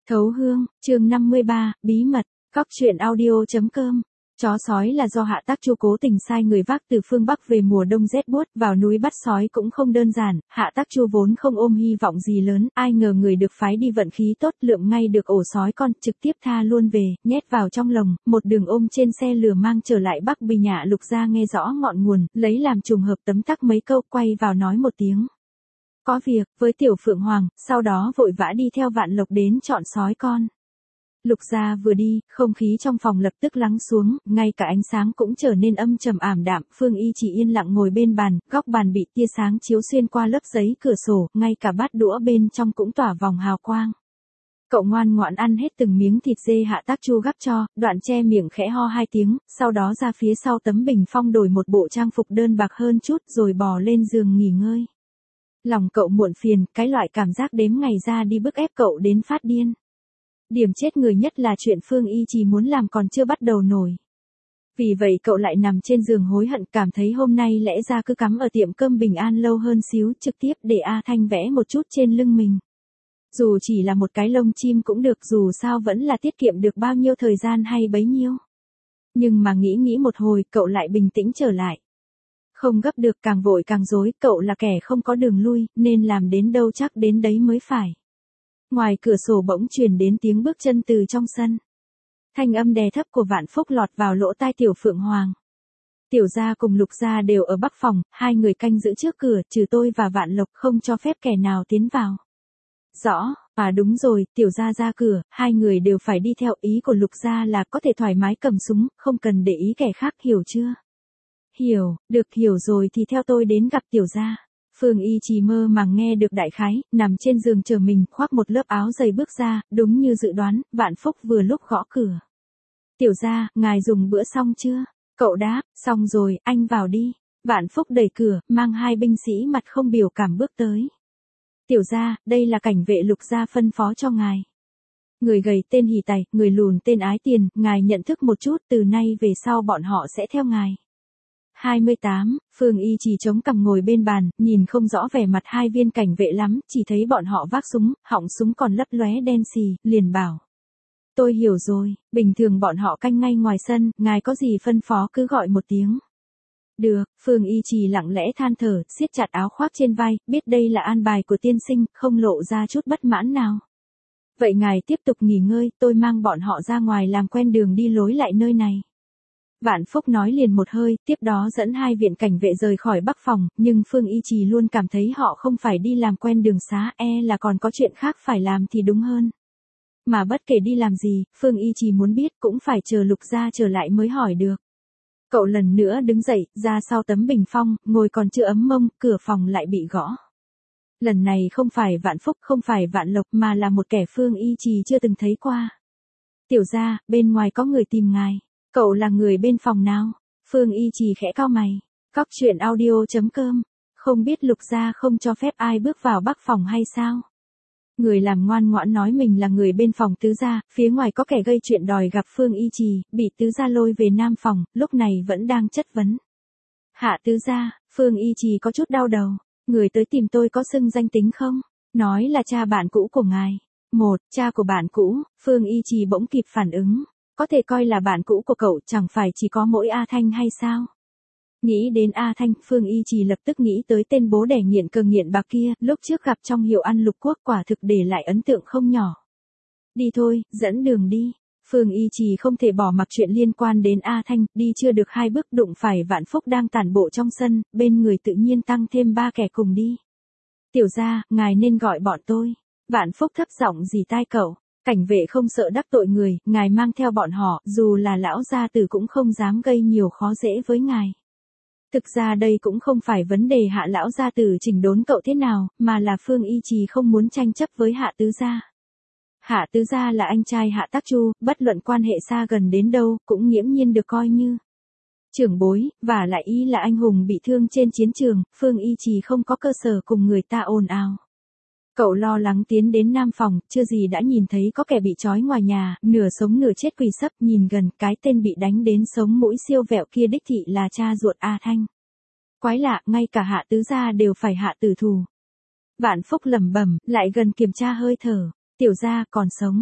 Thấu hương, chương 53, bí mật, Cóc truyện audio.com. Chó sói là do Hạ Tác Chu cố tình sai người vác từ phương Bắc về mùa đông rét buốt, vào núi bắt sói cũng không đơn giản, Hạ Tác Chu vốn không ôm hy vọng gì lớn, ai ngờ người được phái đi vận khí tốt lượm ngay được ổ sói con, trực tiếp tha luôn về, nhét vào trong lồng, một đường ôm trên xe lửa mang trở lại Bắc Bì Nhạ Lục gia nghe rõ ngọn nguồn, lấy làm trùng hợp tấm tắc mấy câu, quay vào nói một tiếng. Có việc, với Tiểu Phượng Hoàng, sau đó vội vã đi theo Vạn Lộc đến chọn sói con. Lục gia vừa đi, không khí trong phòng lập tức lắng xuống, ngay cả ánh sáng cũng trở nên âm trầm ảm đạm, Phương Y chỉ yên lặng ngồi bên bàn, góc bàn bị tia sáng chiếu xuyên qua lớp giấy cửa sổ, ngay cả bát đũa bên trong cũng tỏa vòng hào quang. Cậu ngoan ngoãn ăn hết từng miếng thịt dê Hạ Tác Chu gắp cho, đoạn che miệng khẽ ho 2 tiếng, sau đó ra phía sau tấm bình phong đổi một bộ trang phục đơn bạc hơn chút rồi bò lên giường nghỉ ngơi. Lòng cậu muộn phiền, cái loại cảm giác đếm ngày ra đi bức ép cậu đến phát điên. Điểm chết người nhất là chuyện Phương Y chỉ muốn làm còn chưa bắt đầu nổi. Vì vậy cậu lại nằm trên giường hối hận, cảm thấy hôm nay lẽ ra cứ cắm ở tiệm cơm Bình An lâu hơn xíu, trực tiếp để A Thanh vẽ một chút trên lưng mình. Dù chỉ là một cái lông chim cũng được, dù sao vẫn là tiết kiệm được bao nhiêu thời gian hay bấy nhiêu. Nhưng mà nghĩ một hồi, cậu lại bình tĩnh trở lại. Không gấp được, càng vội càng rối, cậu là kẻ không có đường lui, nên làm đến đâu chắc đến đấy mới phải. Ngoài cửa sổ bỗng truyền đến tiếng bước chân từ trong sân. Thanh âm đè thấp của Vạn Phúc lọt vào lỗ tai Tiểu Phượng Hoàng. Tiểu gia cùng Lục gia đều ở bắc phòng, hai người canh giữ trước cửa, trừ tôi và Vạn Lộc không cho phép kẻ nào tiến vào. Rõ, đúng rồi, Tiểu gia ra cửa, hai người đều phải đi theo, ý của Lục gia là có thể thoải mái cầm súng, không cần để ý kẻ khác, hiểu chưa? Hiểu, được, hiểu rồi thì theo tôi đến gặp Tiểu gia. Phương Y chỉ mơ màng nghe được đại khái, nằm trên giường chờ mình, khoác một lớp áo dày bước ra, đúng như dự đoán, Vạn Phúc vừa lúc gõ cửa. Tiểu gia, ngài dùng bữa xong chưa? Cậu đáp, xong rồi, anh vào đi. Vạn Phúc đẩy cửa, mang hai binh sĩ mặt không biểu cảm bước tới. Tiểu gia, đây là cảnh vệ Lục gia phân phó cho ngài. Người gầy tên Hỉ Tài, người lùn tên Ái Tiền, ngài nhận thức một chút, từ nay về sau bọn họ sẽ theo ngài. 28, Phương Y chỉ chống cằm ngồi bên bàn, nhìn không rõ vẻ mặt hai viên cảnh vệ lắm, chỉ thấy bọn họ vác súng, họng súng còn lấp lóe đen xì, liền bảo. Tôi hiểu rồi, bình thường bọn họ canh ngay ngoài sân, ngài có gì phân phó cứ gọi một tiếng. Được, Phương Y chỉ lặng lẽ than thở, siết chặt áo khoác trên vai, biết đây là an bài của tiên sinh, không lộ ra chút bất mãn nào. Vậy ngài tiếp tục nghỉ ngơi, tôi mang bọn họ ra ngoài làm quen đường đi lối lại nơi này. Vạn Phúc nói liền một hơi, tiếp đó dẫn hai viện cảnh vệ rời khỏi bắc phòng, nhưng Phương Y Trì luôn cảm thấy họ không phải đi làm quen đường xá, là còn có chuyện khác phải làm thì đúng hơn. Mà bất kể đi làm gì, Phương Y Trì muốn biết cũng phải chờ Lục gia trở lại mới hỏi được. Cậu lần nữa đứng dậy, ra sau tấm bình phong, ngồi còn chưa ấm mông, cửa phòng lại bị gõ. Lần này không phải Vạn Phúc, không phải Vạn Lộc mà là một kẻ Phương Y Trì chưa từng thấy qua. Tiểu gia, bên ngoài có người tìm ngài. Cậu là người bên phòng nào? Phương Y chỉ khẽ cau mày. Cóc truyện audio.com. Không biết Lục gia không cho phép ai bước vào bắc phòng hay sao? Người làm ngoan ngoãn nói mình là người bên phòng tứ gia, phía ngoài có kẻ gây chuyện đòi gặp Phương Y trì, bị tứ gia lôi về nam phòng, lúc này vẫn đang chất vấn. Hạ tứ gia, Phương Y trì có chút đau đầu. Người tới tìm tôi có xưng danh tính không? Nói là cha bạn cũ của ngài. Cha của bạn cũ, Phương Y trì bỗng kịp phản ứng. Có thể coi là bạn cũ của cậu, chẳng phải chỉ có mỗi A Thanh hay sao? Nghĩ đến A Thanh, Phương Y chỉ lập tức nghĩ tới tên bố đẻ nghiện cờ nghiện bạc kia, lúc trước gặp trong hiệu ăn Lục Quốc, quả thực để lại ấn tượng không nhỏ. Đi thôi, dẫn đường đi. Phương Y chỉ không thể bỏ mặc chuyện liên quan đến A Thanh, đi chưa được 2 bước đụng phải Vạn Phúc đang tản bộ trong sân, bên người tự nhiên tăng thêm 3 kẻ cùng đi. Tiểu gia, ngài nên gọi bọn tôi. Vạn Phúc thấp giọng rì tai cậu. Cảnh vệ không sợ đắc tội người, ngài mang theo bọn họ, dù là lão gia tử cũng không dám gây nhiều khó dễ với ngài. Thực ra đây cũng không phải vấn đề Hạ lão gia tử chỉnh đốn cậu thế nào, mà là Phương Y trì không muốn tranh chấp với Hạ tứ gia. Hạ tứ gia là anh trai Hạ Tác Chu, bất luận quan hệ xa gần đến đâu, cũng nghiễm nhiên được coi như trưởng bối, và lại y là anh hùng bị thương trên chiến trường, Phương Y trì không có cơ sở cùng người ta ồn ào. Cậu lo lắng tiến đến nam phòng, chưa gì đã nhìn thấy có kẻ bị trói ngoài nhà, nửa sống nửa chết quỳ sấp, nhìn gần, cái tên bị đánh đến sống mũi siêu vẹo kia đích thị là cha ruột A Thanh. Quái lạ, ngay cả Hạ tứ gia đều phải hạ tử thủ. Vạn Phúc lẩm bẩm, lại gần kiểm tra hơi thở. Tiểu gia còn sống.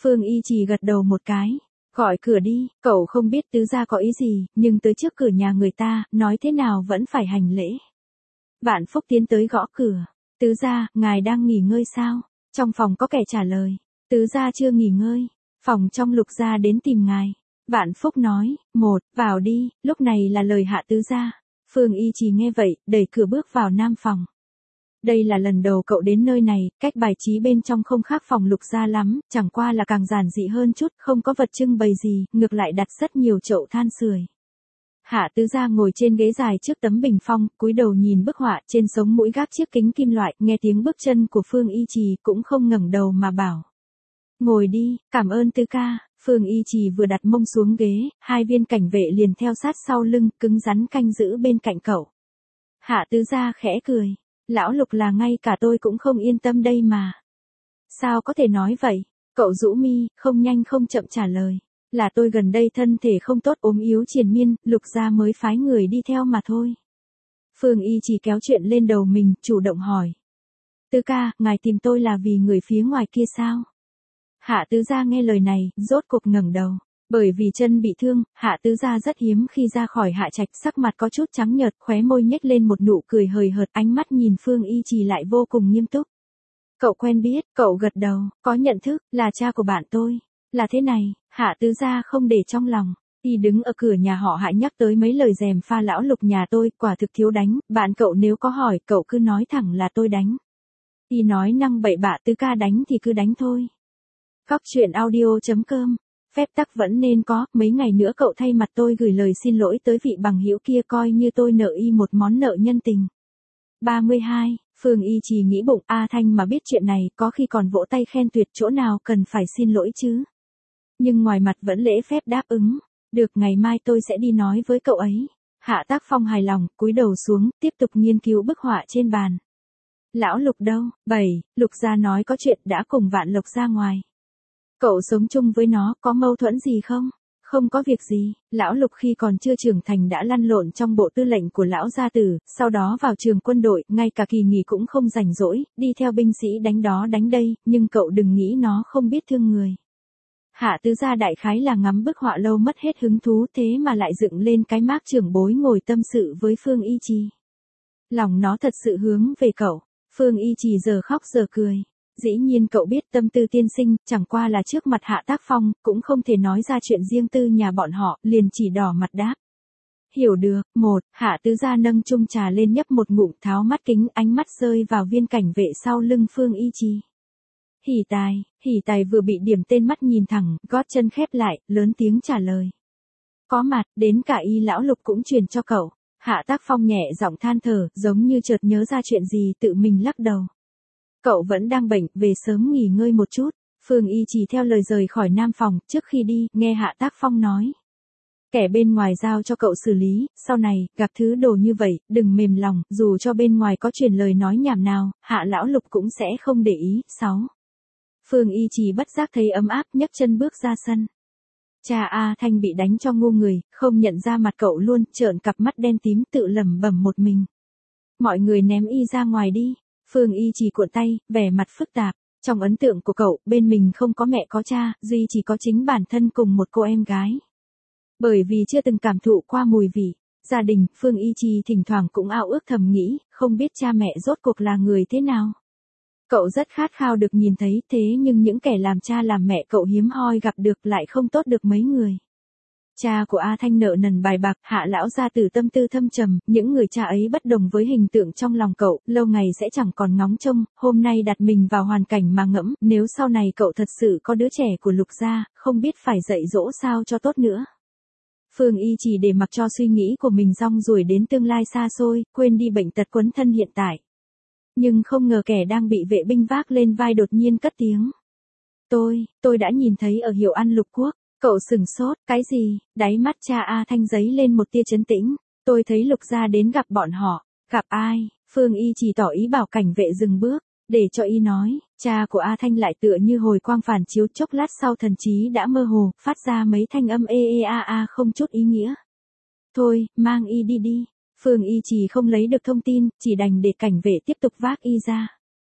Phương Y Trì gật đầu một cái. Gọi cửa đi, cậu không biết tứ gia có ý gì, nhưng tới trước cửa nhà người ta, nói thế nào vẫn phải hành lễ. Vạn Phúc tiến tới gõ cửa. Tứ gia, ngài đang nghỉ ngơi sao? Trong phòng có kẻ trả lời. Tứ gia chưa nghỉ ngơi. Phòng trong Lục gia đến tìm ngài. Vạn Phúc nói, vào đi, lúc này là lời hạ tứ gia. Phương Y Trì nghe vậy, đẩy cửa bước vào nam phòng. Đây là lần đầu cậu đến nơi này, cách bài trí bên trong không khác phòng Lục gia lắm, chẳng qua là càng giản dị hơn chút, không có vật trưng bày gì, ngược lại đặt rất nhiều chậu than sưởi. Hạ tứ gia ngồi trên ghế dài trước tấm bình phong, cúi đầu nhìn bức họa, trên sống mũi gác chiếc kính kim loại, nghe tiếng bước chân của Phương Y Trì cũng không ngẩng đầu mà bảo. Ngồi đi, cảm ơn tứ ca. Phương Y Trì vừa đặt mông xuống ghế, hai viên cảnh vệ liền theo sát sau lưng, cứng rắn canh giữ bên cạnh cậu. Hạ tứ gia khẽ cười. Lão Lục là ngay cả tôi cũng không yên tâm đây mà. Sao có thể nói vậy? Cậu rũ mi, không nhanh không chậm trả lời. Là tôi gần đây thân thể không tốt, ốm yếu triền miên, Lục gia mới phái người đi theo mà thôi. Phương Y Trì kéo chuyện lên đầu mình, chủ động hỏi. Tứ ca, ngài tìm tôi là vì người phía ngoài kia sao? Hạ tứ gia nghe lời này, rốt cục ngẩng đầu. Bởi vì chân bị thương, hạ tứ gia rất hiếm khi ra khỏi hạ trạch, sắc mặt có chút trắng nhợt, khóe môi nhếch lên một nụ cười hời hợt, ánh mắt nhìn Phương Y Trì lại vô cùng nghiêm túc. Cậu quen biết, cậu gật đầu, có nhận thức, là cha của bạn tôi. Là thế này, hạ tứ gia không để trong lòng. Y đứng ở cửa nhà họ Hạ nhắc tới mấy lời dèm pha lão Lục nhà tôi, quả thực thiếu đánh, bạn cậu nếu có hỏi, cậu cứ nói thẳng là tôi đánh. Y nói năng bậy bạ, tứ ca đánh thì cứ đánh thôi. Góc truyện audio.com. Phép tắc vẫn nên có, mấy ngày nữa cậu thay mặt tôi gửi lời xin lỗi tới vị bằng hữu kia, coi như tôi nợ y một món nợ nhân tình. 32, Phương Y Trì nghĩ bụng, A Thanh mà biết chuyện này, có khi còn vỗ tay khen tuyệt, chỗ nào cần phải xin lỗi chứ. Nhưng ngoài mặt vẫn lễ phép đáp ứng. Được, ngày mai tôi sẽ đi nói với cậu ấy. Hạ Tác Phong hài lòng, cúi đầu xuống, tiếp tục nghiên cứu bức họa trên bàn. Lão Lục đâu? 7, Lục gia nói có chuyện, đã cùng Vạn Lộc ra ngoài. Cậu sống chung với nó, có mâu thuẫn gì không? Không có việc gì, lão Lục khi còn chưa trưởng thành đã lăn lộn trong bộ tư lệnh của lão gia tử, sau đó vào trường quân đội, ngay cả kỳ nghỉ cũng không rảnh rỗi, đi theo binh sĩ đánh đó đánh đây, nhưng cậu đừng nghĩ nó không biết thương người. Hạ tứ gia đại khái là ngắm bức họa lâu mất hết hứng thú, thế mà lại dựng lên cái mác trưởng bối ngồi tâm sự với Phương Y Trì. Lòng nó thật sự hướng về cậu. Phương Y Trì giờ khóc giờ cười. Dĩ nhiên cậu biết tâm tư tiên sinh, chẳng qua là trước mặt Hạ Tác Phong, cũng không thể nói ra chuyện riêng tư nhà bọn họ, liền chỉ đỏ mặt đáp. Hiểu được. Hạ tứ gia nâng chung trà lên nhấp một ngụm, tháo mắt kính, ánh mắt rơi vào viên cảnh vệ sau lưng Phương Y Trì. Hỉ tài vừa bị điểm tên mắt nhìn thẳng, gót chân khép lại, lớn tiếng trả lời. Có mặt, đến cả y lão Lục cũng truyền cho cậu. Hạ Tác Phong nhẹ giọng than thở, giống như chợt nhớ ra chuyện gì, tự mình lắc đầu. Cậu vẫn đang bệnh, về sớm nghỉ ngơi một chút. Phương Y Trì theo lời rời khỏi nam phòng, trước khi đi, nghe Hạ Tác Phong nói. Kẻ bên ngoài giao cho cậu xử lý, sau này, gặp thứ đồ như vậy, đừng mềm lòng, dù cho bên ngoài có truyền lời nói nhảm nào, Hạ lão Lục cũng sẽ không để ý. 6. Phương Y Trì bất giác thấy ấm áp, nhấc chân bước ra sân. Cha A Thanh bị đánh cho ngu người, không nhận ra mặt cậu luôn, trợn cặp mắt đen tím, tự lẩm bẩm một mình. Mọi người ném y ra ngoài đi. Phương Y Trì cuộn tay, vẻ mặt phức tạp. Trong ấn tượng của cậu, bên mình không có mẹ có cha, duy chỉ có chính bản thân cùng một cô em gái. Bởi vì chưa từng cảm thụ qua mùi vị gia đình, Phương Y Trì thỉnh thoảng cũng ao ước thầm nghĩ, không biết cha mẹ rốt cuộc là người thế nào. Cậu rất khát khao được nhìn thấy, thế nhưng những kẻ làm cha làm mẹ cậu hiếm hoi gặp được lại không tốt được mấy người. Cha của A Thanh nợ nần bài bạc, Hạ lão gia tử tâm tư thâm trầm, những người cha ấy bất đồng với hình tượng trong lòng cậu, lâu ngày sẽ chẳng còn ngóng trông, hôm nay đặt mình vào hoàn cảnh mà ngẫm, nếu sau này cậu thật sự có đứa trẻ của Lục gia, không biết phải dạy dỗ sao cho tốt nữa. Phương Y Trì để mặc cho suy nghĩ của mình rong ruổi đến tương lai xa xôi, quên đi bệnh tật quấn thân hiện tại. Nhưng không ngờ kẻ đang bị vệ binh vác lên vai đột nhiên cất tiếng. Tôi đã nhìn thấy ở Hiệu An Lục Quốc. Cậu sừng sốt, cái gì? Đáy mắt cha A Thanh giấy lên một tia trấn tĩnh. Tôi thấy Lục gia đến gặp bọn họ. Gặp ai? Phương Y Trì tỏ ý bảo cảnh vệ dừng bước, để cho y nói. Cha của A Thanh lại tựa như hồi quang phản chiếu, chốc lát sau thần trí đã mơ hồ, phát ra mấy thanh âm a không chút ý nghĩa. Thôi, mang y đi đi. Phương Y Trì không lấy được thông tin, chỉ đành để cảnh vệ tiếp tục vác y ra.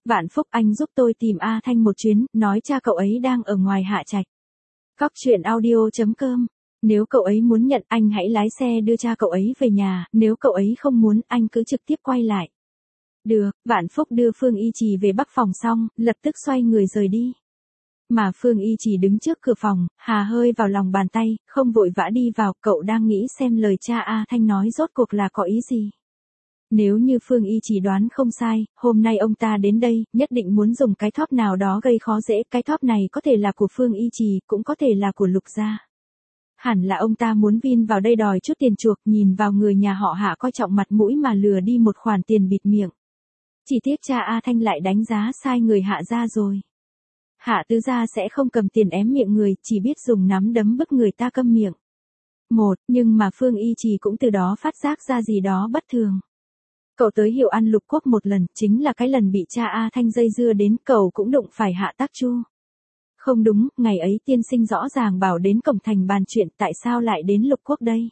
Vạn Phúc anh giúp tôi tìm A Thanh một chuyến, nói cha cậu ấy đang ở ngoài Hạ Trạch. Cóc truyện audio.com. Nếu cậu ấy muốn nhận anh hãy lái xe đưa cha cậu ấy về nhà, nếu cậu ấy không muốn anh cứ trực tiếp quay lại. Được, Vạn Phúc đưa Phương Y Trì về Bắc phòng xong, lập tức xoay người rời đi. Mà Phương Y Trì đứng trước cửa phòng, hà hơi vào lòng bàn tay, không vội vã đi vào, cậu đang nghĩ xem lời cha A Thanh nói rốt cuộc là có ý gì. Nếu như Phương Y Trì đoán không sai, hôm nay ông ta đến đây, nhất định muốn dùng cái thóp nào đó gây khó dễ, cái thóp này có thể là của Phương Y Trì, cũng có thể là của Lục gia. Hẳn là ông ta muốn vin vào đây đòi chút tiền chuộc, nhìn vào người nhà họ Hạ coi trọng mặt mũi mà lừa đi một khoản tiền bịt miệng. Chỉ tiếc cha A Thanh lại đánh giá sai người Hạ gia rồi. Hạ tứ gia sẽ không cầm tiền ém miệng người, chỉ biết dùng nắm đấm bức người ta câm miệng. Nhưng mà Phương Y Trì cũng từ đó phát giác ra gì đó bất thường. Cậu tới Hiệu An Lục Quốc một lần, chính là cái lần bị cha A Thanh dây dưa đến, cậu cũng đụng phải Hạ Tác Chu. Không đúng, ngày ấy tiên sinh rõ ràng bảo đến cổng thành bàn chuyện, tại sao lại đến Lục Quốc đây?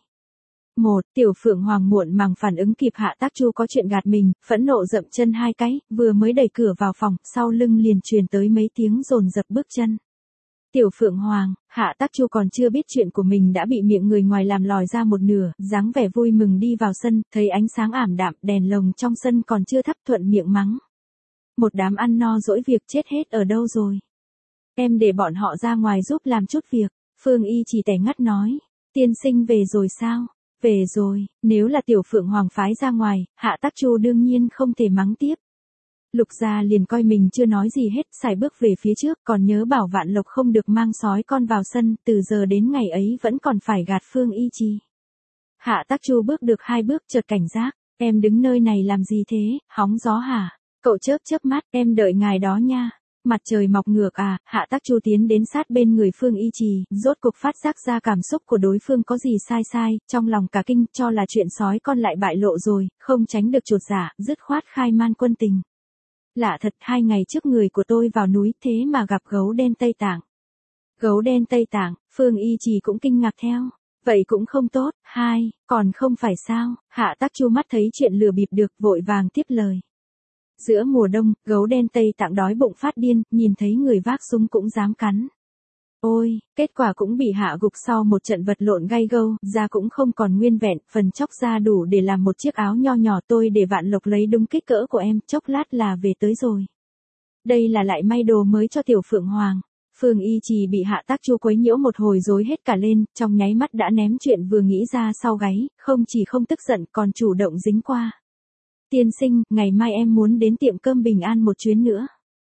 Tiểu Phượng Hoàng muộn màng phản ứng kịp Hạ Tác Chu có chuyện gạt mình, phẫn nộ dậm chân hai cái, vừa mới đẩy cửa vào phòng, sau lưng liền truyền tới mấy tiếng dồn dập bước chân. Tiểu Phượng Hoàng, Hạ Tác Chu còn chưa biết chuyện của mình đã bị miệng người ngoài làm lòi ra một nửa, dáng vẻ vui mừng đi vào sân, thấy ánh sáng ảm đạm, đèn lồng trong sân còn chưa thắp, thuận miệng mắng. Một đám ăn no dỗi việc chết hết ở đâu rồi? Em để bọn họ ra ngoài giúp làm chút việc. Phương Y chỉ tẻ ngắt nói. Tiên sinh về rồi sao? Về rồi, nếu là Tiểu Phượng Hoàng phái ra ngoài, Hạ Tác Chu đương nhiên không thể mắng tiếp. Lục gia liền coi mình chưa nói gì hết, sải bước về phía trước, còn nhớ bảo Vạn Lộc không được mang sói con vào sân, từ giờ đến ngày ấy vẫn còn phải gạt Phương Y Chi. Hạ Tác Chu bước được 2 bước chợt cảnh giác, em đứng nơi này làm gì thế, hóng gió hả? Cậu chớp chớp mắt, em đợi ngài đó nha. Mặt trời mọc ngược à, Hạ Tác Chu tiến đến sát bên người Phương Y Trì, rốt cuộc phát giác ra cảm xúc của đối phương có gì sai, trong lòng cả kinh, cho là chuyện sói con lại bại lộ rồi, không tránh được chột dạ, dứt khoát khai man quân tình. Lạ thật, 2 ngày trước người của tôi vào núi thế mà gặp gấu đen Tây Tạng. Gấu đen Tây Tạng, Phương Y Trì cũng kinh ngạc theo. Vậy cũng không tốt, còn không phải sao, Hạ Tác Chu mắt thấy chuyện lừa bịp được, vội vàng tiếp lời. Giữa mùa đông, gấu đen Tây Tạng đói bụng phát điên, nhìn thấy người vác súng cũng dám cắn. Ôi, kết quả cũng bị hạ gục sau một trận vật lộn gay gâu, da cũng không còn nguyên vẹn, phần chóc da đủ để làm một chiếc áo nho nhỏ, tôi để Vạn Lộc lấy đúng kích cỡ của em, chốc lát là về tới rồi. Đây là lại may đồ mới cho Tiểu Phượng Hoàng. Phương Y Trì bị Hạ Tác Chu quấy nhiễu một hồi rối hết cả lên, trong nháy mắt đã ném chuyện vừa nghĩ ra sau gáy, không chỉ không tức giận còn chủ động dính qua. Tiên sinh, ngày mai em muốn đến tiệm cơm Bình An một chuyến nữa.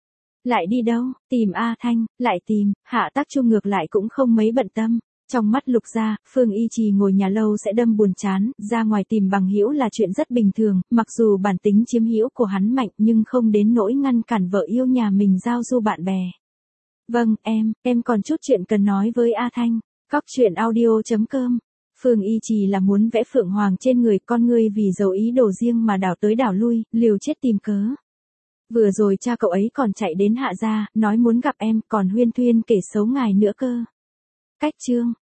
Lại đi đâu? Tìm A Thanh, lại tìm. Hạ Tác Chu ngược lại cũng không mấy bận tâm. Trong mắt Lục gia, Phương Y Trì ngồi nhà lâu sẽ đâm buồn chán, ra ngoài tìm bằng hữu là chuyện rất bình thường, mặc dù bản tính chiếm hữu của hắn mạnh nhưng không đến nỗi ngăn cản vợ yêu nhà mình giao du bạn bè. Vâng, em còn chút chuyện cần nói với A Thanh. Cóc truyện audio.com. Phương Y Trì là muốn vẽ Phượng Hoàng trên người, con ngươi vì giấu ý đồ riêng mà đảo tới đảo lui, liều chết tìm cớ. Vừa rồi cha cậu ấy còn chạy đến Hạ gia, nói muốn gặp em, còn huyên thuyên kể xấu ngài nữa cơ. Cách chương.